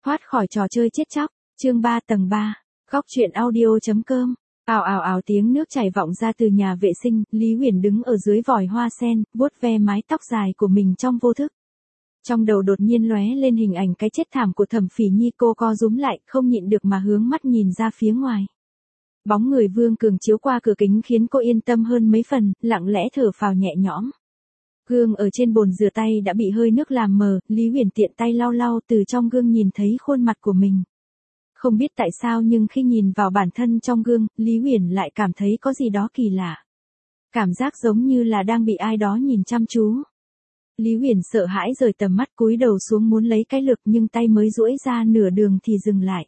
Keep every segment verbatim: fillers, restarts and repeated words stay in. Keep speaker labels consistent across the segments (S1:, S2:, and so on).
S1: Thoát khỏi trò chơi chết chóc, chương ba tầng ba, góc truyện audio.com. Ào ào ào tiếng nước chảy vọng ra từ nhà vệ sinh, Lý Huyền đứng ở dưới vòi hoa sen, vuốt ve mái tóc dài của mình trong vô thức. Trong đầu đột nhiên lóe lên hình ảnh cái chết thảm của Thẩm Phỉ Nhi, cô co rúm lại, không nhịn được mà hướng mắt nhìn ra phía ngoài. Bóng người Vương Cường chiếu qua cửa kính khiến cô yên tâm hơn mấy phần, lặng lẽ thở phào nhẹ nhõm. Gương ở trên bồn rửa tay đã bị hơi nước làm mờ, Lý Huyền tiện tay lau lau, từ trong gương nhìn thấy khuôn mặt của mình. Không biết tại sao nhưng khi nhìn vào bản thân trong gương, Lý Huyền lại cảm thấy có gì đó kỳ lạ. Cảm giác giống như là đang bị ai đó nhìn chăm chú. Lý Huyền sợ hãi rời tầm mắt, cúi đầu xuống muốn lấy cái lược nhưng tay mới duỗi ra nửa đường thì dừng lại.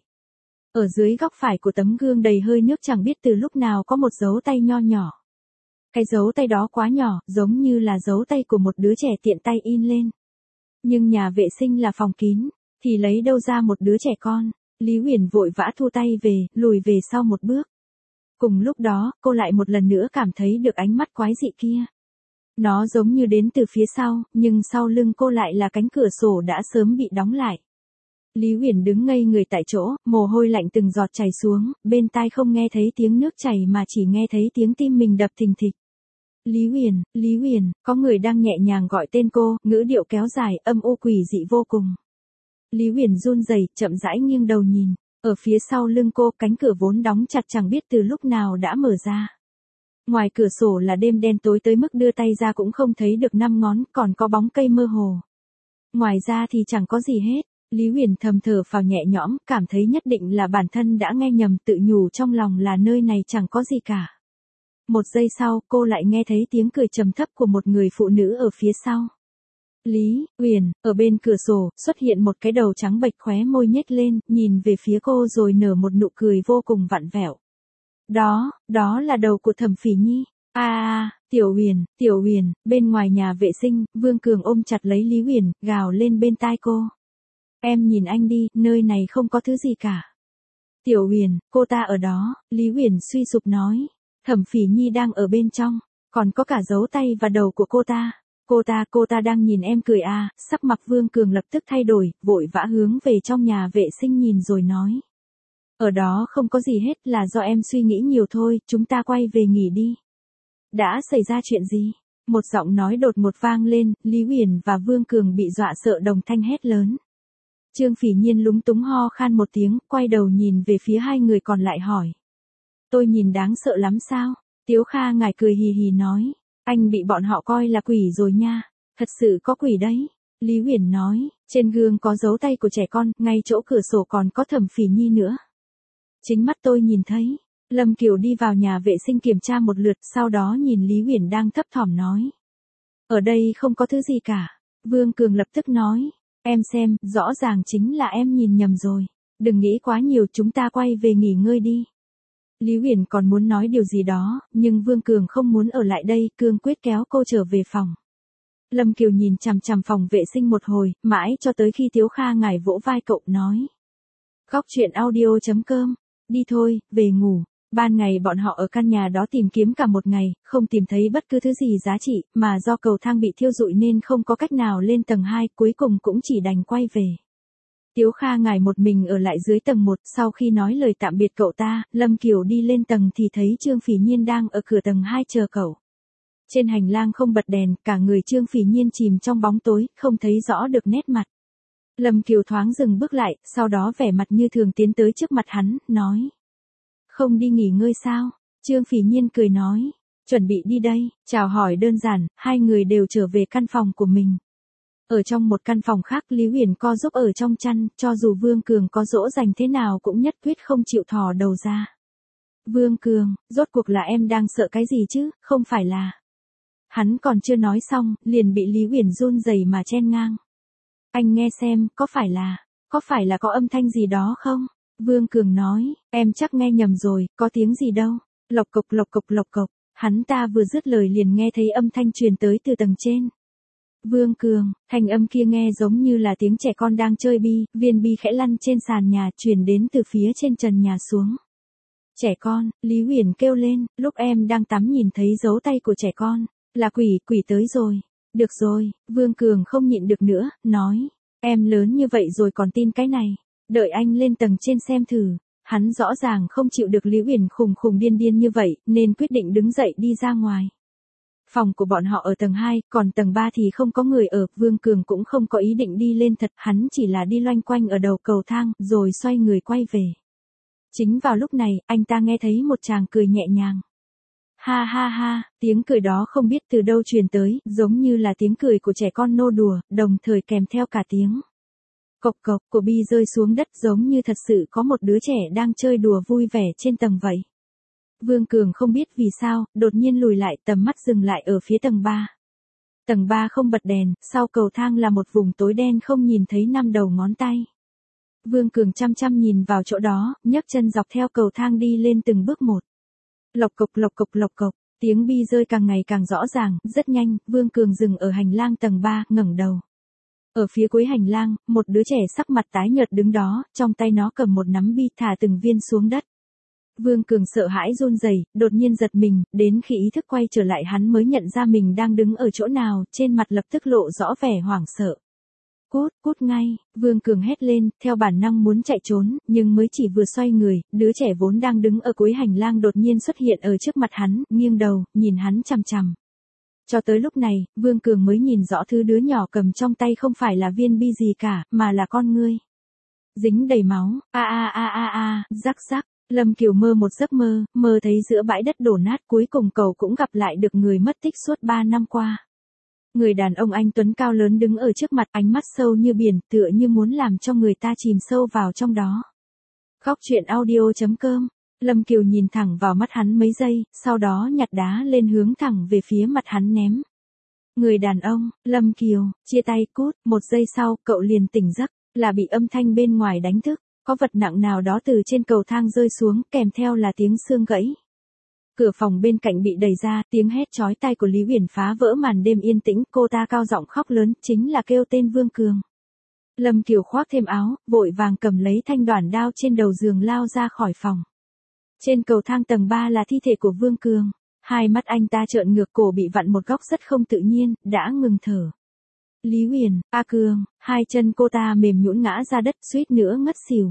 S1: Ở dưới góc phải của tấm gương đầy hơi nước chẳng biết từ lúc nào có một dấu tay nho nhỏ. Cái dấu tay đó quá nhỏ, giống như là dấu tay của một đứa trẻ tiện tay in lên. Nhưng nhà vệ sinh là phòng kín, thì lấy đâu ra một đứa trẻ con. Lý Huyền vội vã thu tay về, lùi về sau một bước. Cùng lúc đó, cô lại một lần nữa cảm thấy được ánh mắt quái dị kia. Nó giống như đến từ phía sau, nhưng sau lưng cô lại là cánh cửa sổ đã sớm bị đóng lại. Lý Huyền đứng ngây người tại chỗ, mồ hôi lạnh từng giọt chảy xuống, bên tai không nghe thấy tiếng nước chảy mà chỉ nghe thấy tiếng tim mình đập thình thịch. Lý Huyền, Lý Huyền, có người đang nhẹ nhàng gọi tên cô, ngữ điệu kéo dài, âm u quỷ dị vô cùng. Lý Huyền run rẩy, chậm rãi nghiêng đầu nhìn, ở phía sau lưng cô, cánh cửa vốn đóng chặt chẳng biết từ lúc nào đã mở ra. Ngoài cửa sổ là đêm đen tối tới mức đưa tay ra cũng không thấy được năm ngón, còn có bóng cây mơ hồ. Ngoài ra thì chẳng có gì hết. Lý Huyền thầm thở phào nhẹ nhõm, cảm thấy nhất định là bản thân đã nghe nhầm, tự nhủ trong lòng là nơi này chẳng có gì cả. Một giây sau, cô lại nghe thấy tiếng cười trầm thấp của một người phụ nữ ở phía sau. Lý Huyền, ở bên cửa sổ, xuất hiện một cái đầu trắng bệch, khóe môi nhếch lên, nhìn về phía cô rồi nở một nụ cười vô cùng vặn vẹo. Đó, đó là đầu của Thẩm Phỉ Nhi. À, à, Tiểu Huyền, Tiểu Huyền, bên ngoài nhà vệ sinh, Vương Cường ôm chặt lấy Lý Huyền, gào lên bên tai cô. Em nhìn anh đi, nơi này không có thứ gì cả. Tiểu Huyền, cô ta ở đó, Lý Huyền suy sụp nói. Thẩm Phỉ Nhi đang ở bên trong, còn có cả dấu tay và đầu của cô ta. Cô ta, cô ta đang nhìn em cười à, sắc mặt Vương Cường lập tức thay đổi, vội vã hướng về trong nhà vệ sinh nhìn rồi nói. Ở đó không có gì hết, là do em suy nghĩ nhiều thôi, chúng ta quay về nghỉ đi. Đã xảy ra chuyện gì? Một giọng nói đột ngột vang lên, Lý Huyền và Vương Cường bị dọa sợ đồng thanh hét lớn. Trương Phỉ Nhiên lúng túng ho khan một tiếng, quay đầu nhìn về phía hai người còn lại hỏi. Tôi nhìn đáng sợ lắm sao? Tiếu Kha ngài cười hì hì nói. Anh bị bọn họ coi là quỷ rồi nha. Thật sự có quỷ đấy. Lý Huyền nói, trên gương có dấu tay của trẻ con, ngay chỗ cửa sổ còn có Thẩm Phỉ Nhi nữa. Chính mắt tôi nhìn thấy. Lâm Kiều đi vào nhà vệ sinh kiểm tra một lượt, sau đó nhìn Lý Huyền đang thấp thỏm nói. Ở đây không có thứ gì cả. Vương Cường lập tức nói. Em xem, rõ ràng chính là em nhìn nhầm rồi. Đừng nghĩ quá nhiều, chúng ta quay về nghỉ ngơi đi. Lý Huyền còn muốn nói điều gì đó, nhưng Vương Cường không muốn ở lại đây, cương quyết kéo cô trở về phòng. Lâm Kiều nhìn chằm chằm phòng vệ sinh một hồi, mãi cho tới khi Tiếu Kha ngài vỗ vai cậu nói. Góc truyện audio.com, đi thôi, về ngủ. Ban ngày bọn họ ở căn nhà đó tìm kiếm cả một ngày, không tìm thấy bất cứ thứ gì giá trị, mà do cầu thang bị thiêu rụi nên không có cách nào lên tầng hai, cuối cùng cũng chỉ đành quay về. Tiếu Kha ngài một mình ở lại dưới tầng một, sau khi nói lời tạm biệt cậu ta, Lâm Kiều đi lên tầng thì thấy Trương Phỉ Nhiên đang ở cửa tầng hai chờ cậu. Trên hành lang không bật đèn, cả người Trương Phỉ Nhiên chìm trong bóng tối, không thấy rõ được nét mặt. Lâm Kiều thoáng dừng bước lại, sau đó vẻ mặt như thường tiến tới trước mặt hắn, nói. Không đi nghỉ ngơi sao? Trương Phỉ Nhiên cười nói. Chuẩn bị đi đây, chào hỏi đơn giản, hai người đều trở về căn phòng của mình. Ở trong một căn phòng khác, Lý Huyền co giúp ở trong chăn, cho dù Vương Cường có dỗ dành thế nào cũng nhất quyết không chịu thò đầu ra. Vương Cường, rốt cuộc là em đang sợ cái gì chứ, không phải là. Hắn còn chưa nói xong, liền bị Lý Huyền run rẩy mà chen ngang. Anh nghe xem, có phải là, có phải là có âm thanh gì đó không? Vương Cường nói, em chắc nghe nhầm rồi, có tiếng gì đâu. Lộc cộc lộc cộc lộc cộc, hắn ta vừa dứt lời liền nghe thấy âm thanh truyền tới từ tầng trên. Vương Cường, thanh âm kia nghe giống như là tiếng trẻ con đang chơi bi, viên bi khẽ lăn trên sàn nhà, truyền đến từ phía trên trần nhà xuống. Trẻ con, Lý Huyền kêu lên, lúc em đang tắm nhìn thấy dấu tay của trẻ con, là quỷ, quỷ tới rồi. Được rồi, Vương Cường không nhịn được nữa, nói, em lớn như vậy rồi còn tin cái này. Đợi anh lên tầng trên xem thử. Hắn rõ ràng không chịu được Lý Uyển khùng khùng điên điên như vậy, nên quyết định đứng dậy đi ra ngoài. Phòng của bọn họ ở tầng hai, còn tầng ba thì không có người ở, Vương Cường cũng không có ý định đi lên thật, hắn chỉ là đi loanh quanh ở đầu cầu thang, rồi xoay người quay về. Chính vào lúc này, anh ta nghe thấy một tràng cười nhẹ nhàng. Ha ha ha, tiếng cười đó không biết từ đâu truyền tới, giống như là tiếng cười của trẻ con nô đùa, đồng thời kèm theo cả tiếng cộc cộc của bi rơi xuống đất, giống như thật sự có một đứa trẻ đang chơi đùa vui vẻ trên tầng vậy. Vương Cường không biết vì sao, đột nhiên lùi lại, tầm mắt dừng lại ở phía tầng ba. Tầng ba không bật đèn, sau cầu thang là một vùng tối đen không nhìn thấy năm đầu ngón tay. Vương Cường chăm chăm nhìn vào chỗ đó, nhấc chân dọc theo cầu thang đi lên từng bước một. Lộc cộc lộc cộc lộc cộc, tiếng bi rơi càng ngày càng rõ ràng, rất nhanh, Vương Cường dừng ở hành lang tầng ba, ngẩng đầu. Ở phía cuối hành lang, một đứa trẻ sắc mặt tái nhợt đứng đó, trong tay nó cầm một nắm bi thả từng viên xuống đất. Vương Cường sợ hãi run rẩy, đột nhiên giật mình, đến khi ý thức quay trở lại hắn mới nhận ra mình đang đứng ở chỗ nào, trên mặt lập tức lộ rõ vẻ hoảng sợ. Cút, cút ngay, Vương Cường hét lên, theo bản năng muốn chạy trốn, nhưng mới chỉ vừa xoay người, đứa trẻ vốn đang đứng ở cuối hành lang đột nhiên xuất hiện ở trước mặt hắn, nghiêng đầu, nhìn hắn chằm chằm. Cho tới lúc này, Vương Cường mới nhìn rõ thứ đứa nhỏ cầm trong tay không phải là viên bi gì cả, mà là con ngươi. Dính đầy máu, a a a a a, rắc rắc. Lâm Kiều mơ một giấc mơ, mơ thấy giữa bãi đất đổ nát cuối cùng cậu cũng gặp lại được người mất tích suốt ba năm qua. Người đàn ông anh tuấn cao lớn đứng ở trước mặt, ánh mắt sâu như biển, tựa như muốn làm cho người ta chìm sâu vào trong đó. Khóc chuyện audio chấm com. Lâm Kiều nhìn thẳng vào mắt hắn mấy giây, sau đó nhặt đá lên hướng thẳng về phía mặt hắn ném. Người đàn ông, Lâm Kiều, chia tay cút, một giây sau, cậu liền tỉnh giấc, là bị âm thanh bên ngoài đánh thức. Có vật nặng nào đó từ trên cầu thang rơi xuống, kèm theo là tiếng xương gãy. Cửa phòng bên cạnh bị đẩy ra, tiếng hét chói tai của Lý Uyển phá vỡ màn đêm yên tĩnh, cô ta cao giọng khóc lớn, chính là kêu tên Vương Cường. Lâm Kiều khoác thêm áo, vội vàng cầm lấy thanh đoản đao trên đầu giường lao ra khỏi phòng. Trên cầu thang tầng ba là thi thể của Vương Cường, hai mắt anh ta trợn ngược, cổ bị vặn một góc rất không tự nhiên, đã ngừng thở. Lý Uyển, A Cường, hai chân cô ta mềm nhũn ngã ra đất, suýt nữa ngất xỉu.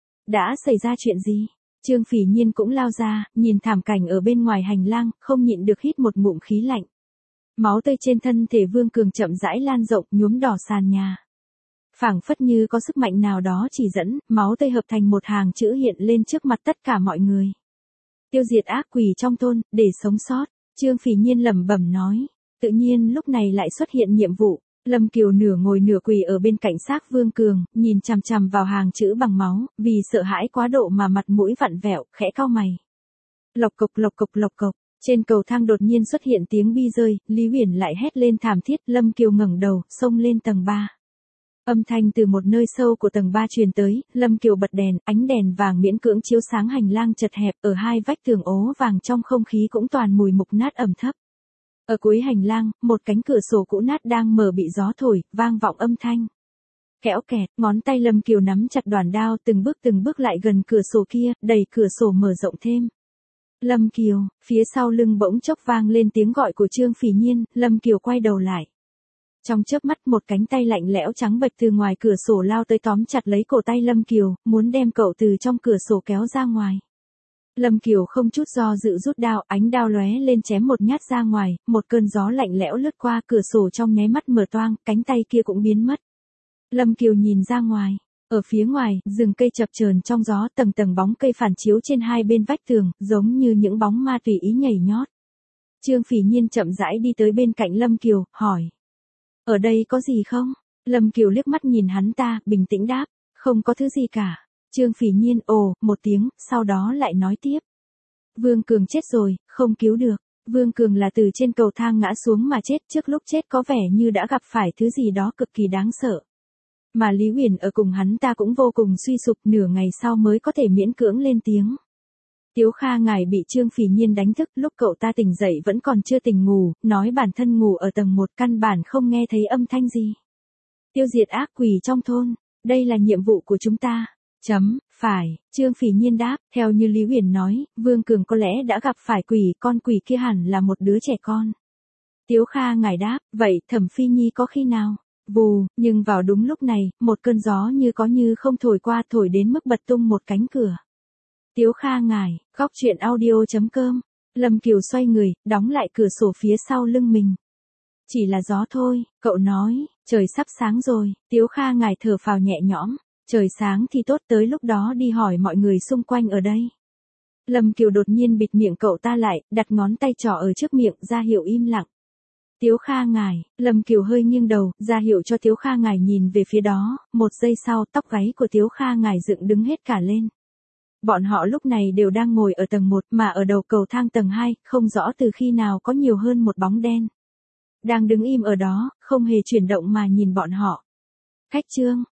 S1: Đã xảy ra chuyện gì? Trương Phỉ Nhiên cũng lao ra, nhìn thảm cảnh ở bên ngoài hành lang, không nhịn được hít một ngụm khí lạnh. Máu tươi trên thân thể Vương Cường chậm rãi lan rộng, nhuốm đỏ sàn nhà. Phảng phất như có sức mạnh nào đó chỉ dẫn, máu tươi hợp thành một hàng chữ hiện lên trước mặt tất cả mọi người. Tiêu diệt ác quỷ trong thôn, để sống sót, Trương Phỉ Nhiên lẩm bẩm nói. Tự nhiên lúc này lại xuất hiện nhiệm vụ. Lâm Kiều nửa ngồi nửa quỳ ở bên cạnh xác Vương Cường, nhìn chằm chằm vào hàng chữ bằng máu, vì sợ hãi quá độ mà mặt mũi vặn vẹo, khẽ cau mày. Lộc cộc lộc cộc lộc cộc, trên cầu thang đột nhiên xuất hiện tiếng bi rơi, Lý Uyển lại hét lên thảm thiết, Lâm Kiều ngẩng đầu, xông lên tầng ba. Âm thanh từ một nơi sâu của tầng ba truyền tới, Lâm Kiều bật đèn, ánh đèn vàng miễn cưỡng chiếu sáng hành lang chật hẹp, ở hai vách tường ố vàng trong không khí cũng toàn mùi mục nát ẩm thấp. Ở cuối hành lang, một cánh cửa sổ cũ nát đang mở bị gió thổi, vang vọng âm thanh. Kẽo kẹt, ngón tay Lâm Kiều nắm chặt đoản đao, từng bước từng bước lại gần cửa sổ kia, đẩy cửa sổ mở rộng thêm. Lâm Kiều, phía sau lưng bỗng chốc vang lên tiếng gọi của Trương Phỉ Nhiên, Lâm Kiều quay đầu lại. Trong chớp mắt một cánh tay lạnh lẽo trắng bệch từ ngoài cửa sổ lao tới tóm chặt lấy cổ tay Lâm Kiều, muốn đem cậu từ trong cửa sổ kéo ra ngoài. Lâm Kiều không chút do dự rút đao, ánh đao lóe lên chém một nhát ra ngoài, một cơn gió lạnh lẽo lướt qua, cửa sổ trong nháy mắt mở toang, cánh tay kia cũng biến mất. Lâm Kiều nhìn ra ngoài, ở phía ngoài, rừng cây chập chờn trong gió, tầng tầng bóng cây phản chiếu trên hai bên vách tường, giống như những bóng ma tùy ý nhảy nhót. Trương Phỉ Nhiên chậm rãi đi tới bên cạnh Lâm Kiều, hỏi: "Ở đây có gì không?" Lâm Kiều liếc mắt nhìn hắn ta, bình tĩnh đáp: "Không có thứ gì cả." Trương Phỉ Nhiên ồ một tiếng, sau đó lại nói tiếp: "Vương Cường chết rồi, không cứu được. Vương Cường là từ trên cầu thang ngã xuống mà chết, trước lúc chết có vẻ như đã gặp phải thứ gì đó cực kỳ đáng sợ. Mà Lý Uyển ở cùng hắn ta cũng vô cùng suy sụp, nửa ngày sau mới có thể miễn cưỡng lên tiếng." Tiếu Kha ngài bị Trương Phỉ Nhiên đánh thức, lúc cậu ta tỉnh dậy vẫn còn chưa tỉnh ngủ, nói bản thân ngủ ở tầng một, căn bản không nghe thấy âm thanh gì. Tiêu diệt ác quỷ trong thôn, đây là nhiệm vụ của chúng ta. Chấm, phải, Trương Phỉ Nhiên đáp, theo như Lý Uyển nói, Vương Cường có lẽ đã gặp phải quỷ, con quỷ kia hẳn là một đứa trẻ con. Tiếu Kha ngài đáp, vậy Thẩm Phi Nhi có khi nào? Vù, nhưng vào đúng lúc này, một cơn gió như có như không thổi qua, thổi đến mức bật tung một cánh cửa. Tiếu Kha ngài, góc truyện audio.com. Lâm Kiều xoay người, đóng lại cửa sổ phía sau lưng mình. Chỉ là gió thôi, cậu nói, trời sắp sáng rồi. Tiếu Kha ngài thở phào nhẹ nhõm. Trời sáng thì tốt, tới lúc đó đi hỏi mọi người xung quanh ở đây. Lâm Kiều đột nhiên bịt miệng cậu ta lại, đặt ngón tay trỏ ở trước miệng, ra hiệu im lặng. Tiếu Kha ngài, Lâm Kiều hơi nghiêng đầu, ra hiệu cho Tiếu Kha ngài nhìn về phía đó, một giây sau tóc gáy của Tiếu Kha ngài dựng đứng hết cả lên. Bọn họ lúc này đều đang ngồi ở tầng một, mà ở đầu cầu thang tầng hai, không rõ từ khi nào có nhiều hơn một bóng đen. Đang đứng im ở đó, không hề chuyển động mà nhìn bọn họ. Khách Trương,